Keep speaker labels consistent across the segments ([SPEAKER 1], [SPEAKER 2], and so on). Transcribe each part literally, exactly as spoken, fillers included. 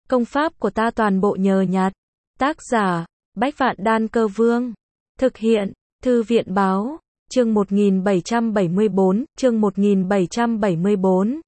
[SPEAKER 1] Công pháp của ta toàn bộ nhờ nhặt. Tác giả, Bách Vạn Đan Cơ Vương. Thực hiện, Thư viện Báo. Chương một nghìn bảy trăm bảy mươi bốn, chương một nghìn bảy trăm bảy mươi bốn.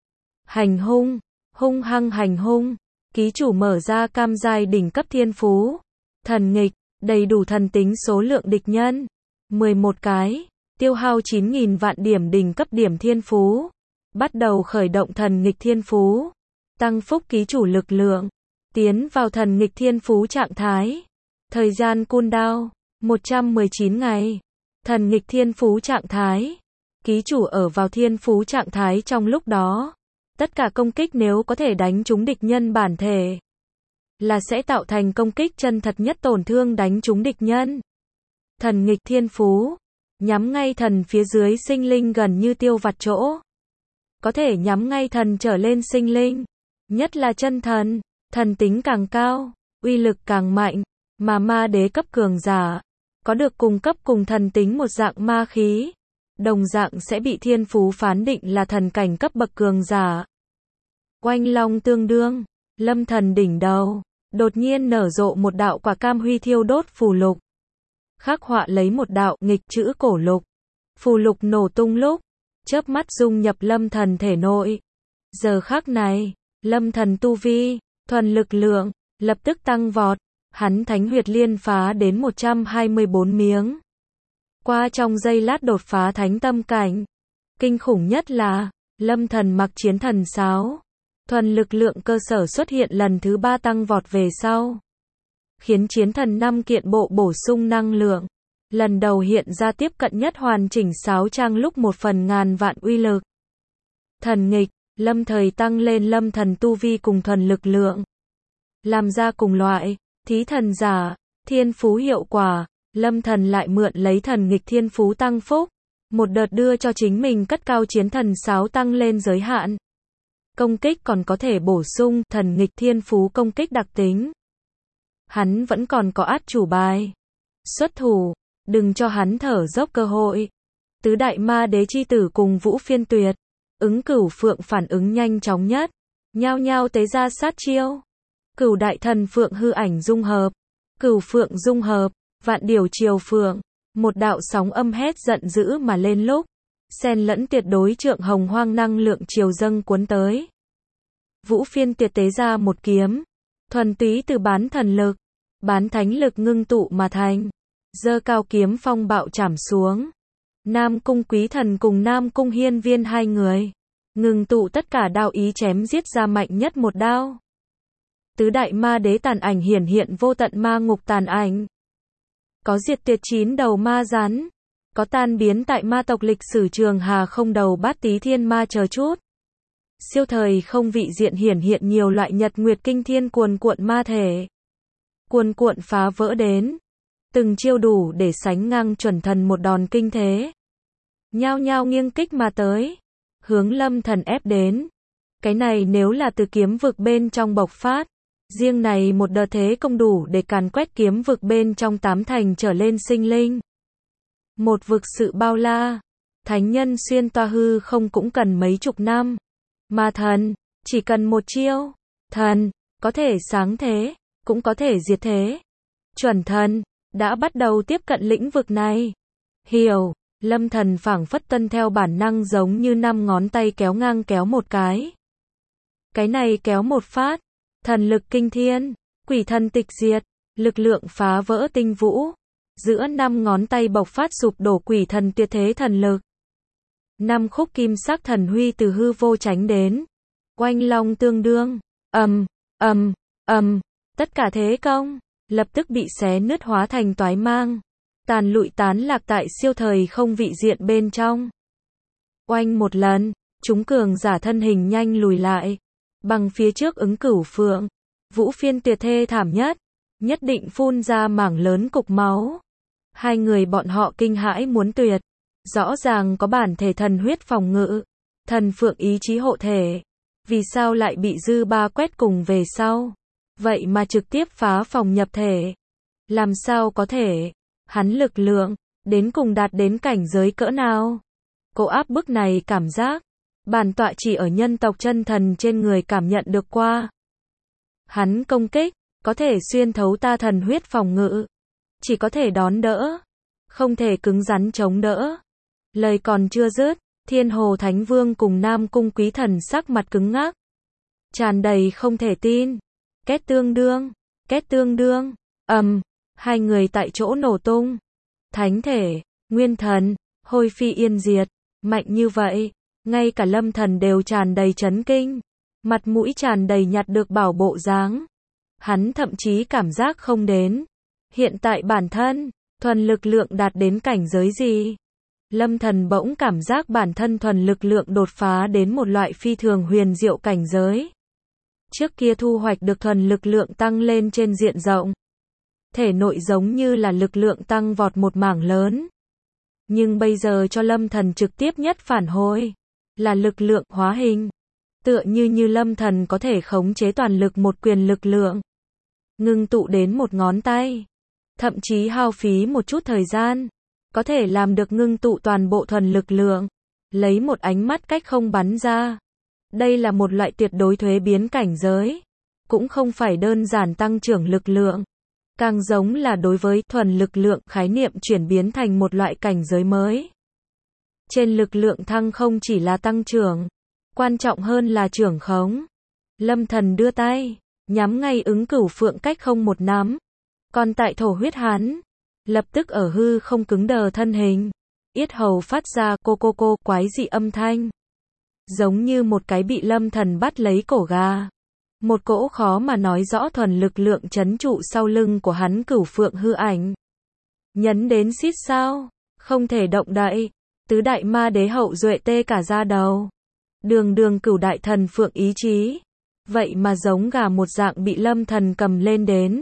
[SPEAKER 1] Hành hung, hung hăng hành hung. Ký chủ mở ra cam giai đỉnh cấp thiên phú. Thần nghịch, đầy đủ thần tính số lượng địch nhân. mười một cái, tiêu hao chín nghìn vạn điểm đỉnh cấp điểm thiên phú. Bắt đầu khởi động thần nghịch thiên phú. Tăng phúc ký chủ lực lượng. Tiến vào thần nghịch thiên phú trạng thái. Thời gian cooldown, một trăm mười chín ngày. Thần nghịch thiên phú trạng thái. Ký chủ ở vào thiên phú trạng thái trong lúc đó. Tất cả công kích nếu có thể đánh trúng địch nhân bản thể, là sẽ tạo thành công kích chân thật nhất tổn thương đánh trúng địch nhân. Thần nghịch thiên phú. Nhắm ngay thần phía dưới sinh linh gần như tiêu vặt chỗ. Có thể nhắm ngay thần trở lên sinh linh. Nhất là chân thần. Thần tính càng cao, uy lực càng mạnh. Mà ma đế cấp cường giả, có được cùng cấp cùng thần tính một dạng ma khí, đồng dạng sẽ bị thiên phú phán định là thần cảnh cấp bậc cường giả. Oanh long tương đương, lâm thần đỉnh đầu, đột nhiên nở rộ một đạo quả cam huy thiêu đốt phù lục. Khắc họa lấy một đạo nghịch chữ cổ lục. Phù lục nổ tung lúc, chớp mắt dung nhập lâm thần thể nội. Giờ khắc này, lâm thần tu vi, thuần lực lượng, lập tức tăng vọt. Hắn thánh huyệt liên phá đến một trăm hai mươi bốn miếng. Qua trong giây lát đột phá thánh tâm cảnh. Kinh khủng nhất là, lâm thần mặc chiến thần sáo. Thuần lực lượng cơ sở xuất hiện lần thứ ba tăng vọt về sau. Khiến chiến thần năm kiện bộ bổ sung năng lượng. Lần đầu hiện ra tiếp cận nhất hoàn chỉnh sáo trang lúc một phần ngàn vạn uy lực. Thần nghịch, lâm thời tăng lên lâm thần tu vi cùng thuần lực lượng. Làm ra cùng loại. Thí thần giả, thiên phú hiệu quả, lâm thần lại mượn lấy thần nghịch thiên phú tăng phúc. Một đợt đưa cho chính mình cất cao chiến thần sáo tăng lên giới hạn. Công kích còn có thể bổ sung thần nghịch thiên phú công kích đặc tính. Hắn vẫn còn có át chủ bài. Xuất thủ, đừng cho hắn thở dốc cơ hội. Tứ đại ma đế chi tử cùng Vũ Phiên Tuyệt, ứng cửu phượng phản ứng nhanh chóng nhất. Nhao nhao tế ra sát chiêu. Cửu đại thần phượng hư ảnh dung hợp, cửu phượng dung hợp, vạn điều triều phượng, một đạo sóng âm hét giận dữ mà lên lúc, xen lẫn tuyệt đối trượng hồng hoang năng lượng triều dâng cuốn tới. Vũ Phiên Tuyệt tế ra một kiếm, thuần túy từ bán thần lực, bán thánh lực ngưng tụ mà thành, giơ cao kiếm phong bạo chảm xuống. Nam Cung Quý Thần cùng Nam Cung Hiên Viên hai người, ngưng tụ tất cả đạo ý chém giết ra mạnh nhất một đao. Tứ đại ma đế tàn ảnh hiển hiện vô tận ma ngục tàn ảnh. Có diệt tuyệt chín đầu ma rắn. Có tan biến tại ma tộc lịch sử trường hà không đầu bát tí thiên ma chờ chút. Siêu thời không vị diện hiển hiện nhiều loại nhật nguyệt kinh thiên cuồn cuộn ma thể. Cuồn cuộn phá vỡ đến. Từng chiêu đủ để sánh ngang chuẩn thần một đòn kinh thế. Nhao nhao nghiêng kích mà tới. Hướng lâm thần ép đến. Cái này nếu là từ kiếm vực bên trong bộc phát. Riêng này một đợt thế công đủ để càn quét kiếm vực bên trong tám thành trở lên sinh linh. Một vực sự bao la. Thánh nhân xuyên toa hư không cũng cần mấy chục năm. Mà thần, chỉ cần một chiêu. Thần, có thể sáng thế, cũng có thể diệt thế. Chuẩn thần, đã bắt đầu tiếp cận lĩnh vực này. Hiểu, lâm thần phảng phất tân theo bản năng giống như năm ngón tay kéo ngang kéo một cái. Cái này kéo một phát. Thần lực kinh thiên, quỷ thần tịch diệt, lực lượng phá vỡ tinh vũ. Giữa năm ngón tay bộc phát sụp đổ quỷ thần tuyệt thế thần lực. Năm khúc kim sắc thần huy từ hư vô tránh đến. Oanh long tương đương, ầm, ầm, ầm, tất cả thế công, lập tức bị xé nứt hóa thành toái mang. Tàn lụi tán lạc tại siêu thời không vị diện bên trong. Oanh một lần, chúng cường giả thân hình nhanh lùi lại. Bằng phía trước ứng cửu phượng, Vũ Phiên Tuyệt thê thảm nhất, nhất định phun ra mảng lớn cục máu. Hai người bọn họ kinh hãi muốn tuyệt, rõ ràng có bản thể thần huyết phòng ngự, thần phượng ý chí hộ thể, vì sao lại bị dư ba quét cùng về sau, vậy mà trực tiếp phá phòng nhập thể. Làm sao có thể, hắn lực lượng, đến cùng đạt đến cảnh giới cỡ nào? Cô áp bức này cảm giác. Bản tọa chỉ ở nhân tộc chân thần trên người cảm nhận được qua. Hắn công kích, có thể xuyên thấu ta thần huyết phòng ngự. Chỉ có thể đón đỡ, không thể cứng rắn chống đỡ. Lời còn chưa dứt, Thiên Hồ Thánh Vương cùng Nam Cung Quý Thần sắc mặt cứng ngắc. Tràn đầy không thể tin. Két tương đương, két tương đương, ầm, hai người tại chỗ nổ tung. Thánh thể, nguyên thần, hôi phi yên diệt, mạnh như vậy, ngay cả Lâm Thần đều tràn đầy chấn kinh, mặt mũi tràn đầy nhặt được bảo bộ dáng. Hắn thậm chí cảm giác không đến, hiện tại bản thân, thuần lực lượng đạt đến cảnh giới gì? Lâm Thần bỗng cảm giác bản thân thuần lực lượng đột phá đến một loại phi thường huyền diệu cảnh giới. Trước kia thu hoạch được thuần lực lượng tăng lên trên diện rộng. Thể nội giống như là lực lượng tăng vọt một mảng lớn. Nhưng bây giờ cho Lâm Thần trực tiếp nhất phản hồi, là lực lượng hóa hình. Tựa như như Lâm Thần có thể khống chế toàn lực một quyền lực lượng. Ngưng tụ đến một ngón tay. Thậm chí hao phí một chút thời gian. Có thể làm được ngưng tụ toàn bộ thuần lực lượng. Lấy một ánh mắt cách không bắn ra. Đây là một loại tuyệt đối thuế biến cảnh giới. Cũng không phải đơn giản tăng trưởng lực lượng. Càng giống là đối với thuần lực lượng khái niệm chuyển biến thành một loại cảnh giới mới. Trên lực lượng thăng không chỉ là tăng trưởng. Quan trọng hơn là trưởng khống. Lâm Thần đưa tay, nhắm ngay Ứng Cửu Phượng cách không một nắm. Còn tại thổ huyết hắn, lập tức ở hư không cứng đờ thân hình. Yết hầu phát ra cô cô cô quái dị âm thanh. Giống như một cái bị Lâm Thần bắt lấy cổ gà. Một cỗ khó mà nói rõ thuần lực lượng chấn trụ sau lưng của hắn Cửu Phượng hư ảnh. Nhấn đến xít sao, không thể động đậy. Tứ đại ma đế hậu duệ tê cả da đầu. Đường đường Cửu đại thần phượng ý chí. Vậy mà giống gà một dạng bị Lâm Thần cầm lên đến.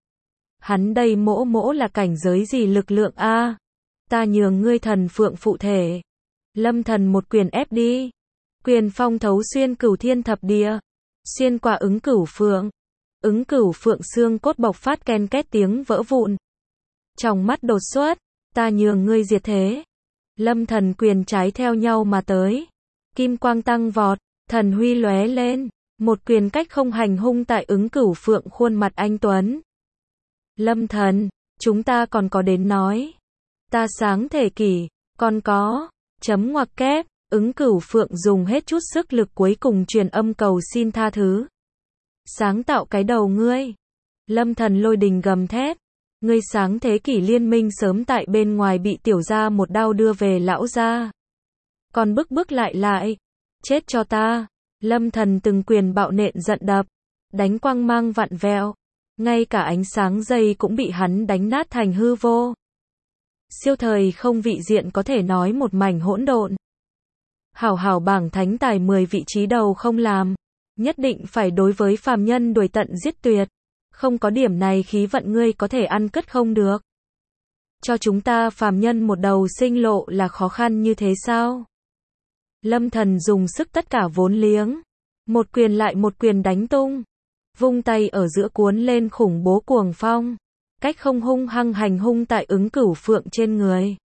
[SPEAKER 1] Hắn đây mỗ mỗ là cảnh giới gì lực lượng a? Ta nhường ngươi thần phượng phụ thể. Lâm Thần một quyền ép đi. Quyền phong thấu xuyên cửu thiên thập địa. Xuyên qua Ứng Cửu Phượng. Ứng Cửu Phượng xương cốt bộc phát ken két tiếng vỡ vụn. Trong mắt đột xuất, ta nhường ngươi diệt thế. Lâm Thần quyền trái theo nhau mà tới. Kim quang tăng vọt, thần huy lóe lên, một quyền cách không hành hung tại Ứng Cửu Phượng khuôn mặt anh tuấn. Lâm Thần, chúng ta còn có đến nói. Ta sáng thể kỷ, còn có, chấm ngoặc kép, Ứng Cửu Phượng dùng hết chút sức lực cuối cùng truyền âm cầu xin tha thứ. Sáng tạo cái đầu ngươi. Lâm Thần lôi đình gầm thét. Ngươi sáng thế kỷ liên minh sớm tại bên ngoài bị tiểu gia một đao đưa về lão gia. Còn bức bức lại lại. Chết cho ta. Lâm Thần từng quyền bạo nện giận đập. Đánh quang mang vặn vẹo. Ngay cả ánh sáng dây cũng bị hắn đánh nát thành hư vô. Siêu thời không vị diện có thể nói một mảnh hỗn độn. Hảo hảo bảng thánh tài mười vị trí đầu không làm. Nhất định phải đối với phàm nhân đuổi tận giết tuyệt. Không có điểm này khí vận ngươi có thể ăn cất không được. Cho chúng ta phàm nhân một đầu sinh lộ là khó khăn như thế sao? Lâm Thần dùng sức tất cả vốn liếng. Một quyền lại một quyền đánh tung. Vung tay ở giữa cuốn lên khủng bố cuồng phong. Cách không hung hăng hành hung tại Ứng Cửu Phượng trên người.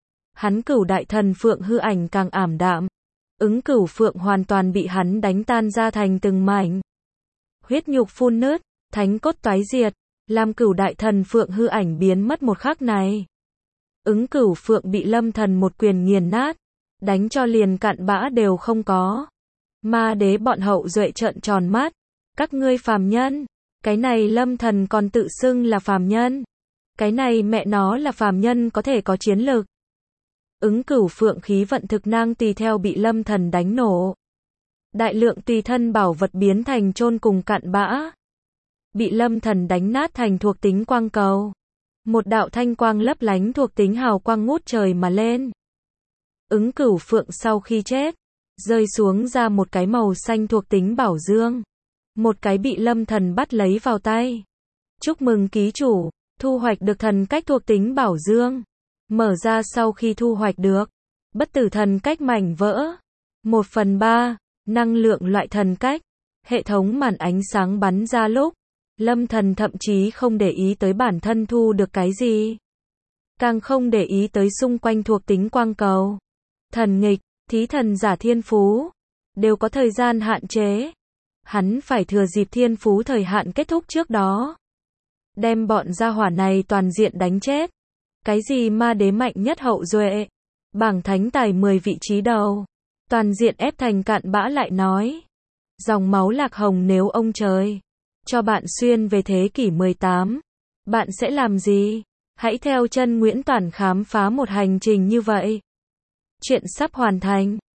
[SPEAKER 1] Hắn Cửu đại thần Phượng hư ảnh càng ảm đạm. Ứng Cửu Phượng hoàn toàn bị hắn đánh tan ra thành từng mảnh. Huyết nhục phun nứt, thánh cốt toái diệt, làm Cửu đại thần Phượng hư ảnh biến mất một khắc này. Ứng Cửu Phượng bị Lâm Thần một quyền nghiền nát, đánh cho liền cặn bã đều không có. Ma đế bọn hậu duệ trợn tròn mắt, các ngươi phàm nhân, cái này Lâm Thần còn tự xưng là phàm nhân. Cái này mẹ nó là phàm nhân có thể có chiến lực. Ứng Cửu Phượng khí vận thực năng tùy theo bị Lâm Thần đánh nổ. Đại lượng tùy thân bảo vật biến thành chôn cùng cặn bã. Bị Lâm Thần đánh nát thành thuộc tính quang cầu. Một đạo thanh quang lấp lánh thuộc tính hào quang ngút trời mà lên. Ứng Cửu Phượng sau khi chết, rơi xuống ra một cái màu xanh thuộc tính bảo dương. Một cái bị Lâm Thần bắt lấy vào tay. Chúc mừng ký chủ, thu hoạch được thần cách thuộc tính bảo dương. Mở ra sau khi thu hoạch được bất tử thần cách mảnh vỡ. một phần ba, năng lượng loại thần cách. Hệ thống màn ánh sáng bắn ra lúc. Lâm Thần thậm chí không để ý tới bản thân thu được cái gì. Càng không để ý tới xung quanh thuộc tính quang cầu. Thần nghịch, thí thần giả thiên phú. Đều có thời gian hạn chế. Hắn phải thừa dịp thiên phú thời hạn kết thúc trước đó. Đem bọn gia hỏa này toàn diện đánh chết. Cái gì ma đế mạnh nhất hậu duệ? Bảng thánh tài mười vị trí đầu. Toàn diện ép thành cặn bã lại nói. Dòng máu lạc hồng nếu ông trời cho bạn xuyên về thế kỷ mười tám, bạn sẽ làm gì? Hãy theo chân Nguyễn Toàn khám phá một hành trình như vậy. Chuyện sắp hoàn thành.